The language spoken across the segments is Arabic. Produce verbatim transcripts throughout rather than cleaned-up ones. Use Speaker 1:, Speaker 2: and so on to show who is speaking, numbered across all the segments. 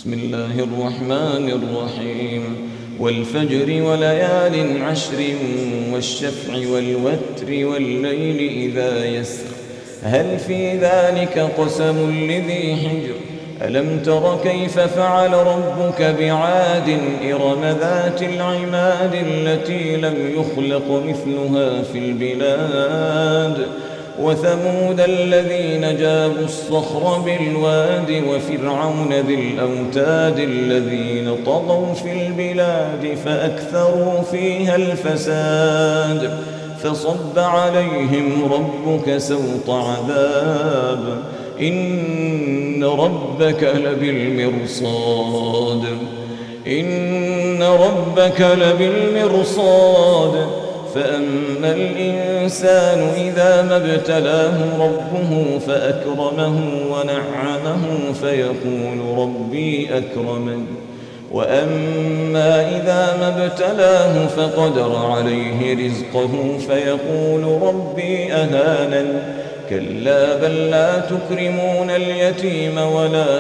Speaker 1: بسم الله الرحمن الرحيم والفجر وليال عشر والشفع والوتر والليل إذا يسر هل في ذلك قسم لذي حجر ألم تر كيف فعل ربك بعاد إرم ذات العماد التي لم يخلق مثلها في البلاد وثمود الذين جابوا الصخر بالواد وفرعون ذي الأوتاد الذين طغوا في البلاد فأكثروا فيها الفساد فصب عليهم ربك سوط عذاب إن ربك لبالمرصاد إن ربك لبالمرصاد فأما الإنسان إذا ما ابتلاه ربه فأكرمه ونعمه فيقول ربي أكرمن وأما إذا ما ابتلاه فقدر عليه رزقه فيقول ربي أهانن كلا بل لا تكرمون اليتيم ولا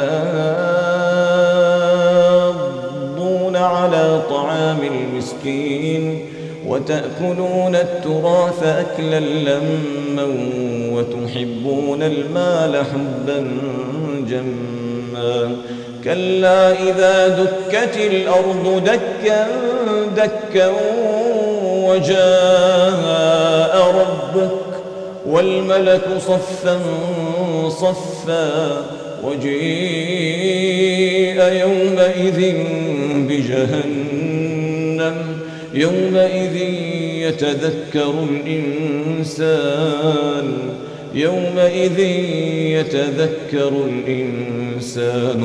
Speaker 1: تحاضون على طعام المسكين وتأكلون التراث أكلا لما وتحبون المال حبا جما كلا إذا دكت الأرض دكا دكا وجاء ربك والملك صفا صفا وجيء يومئذ بجهنم يومئذ يتذكر الإنسان يومئذ يتذكر الإنسان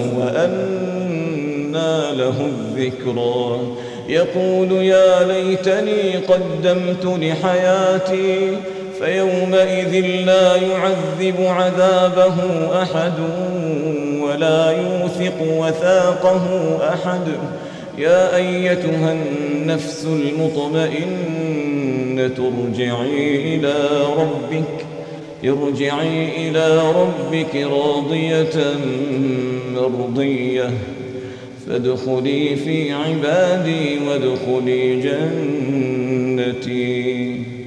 Speaker 1: وأنى له الذكرى يقول يا ليتني قدمت لحياتي فيومئذ لا يعذب عذابه أحد ولا يوثق وثاقه أحد يا أيتها النفس المطمئنة ارجعي إلى ربك ارجعي إلى ربك راضية مرضية فادخلي في عبادي وادخلي جنتي.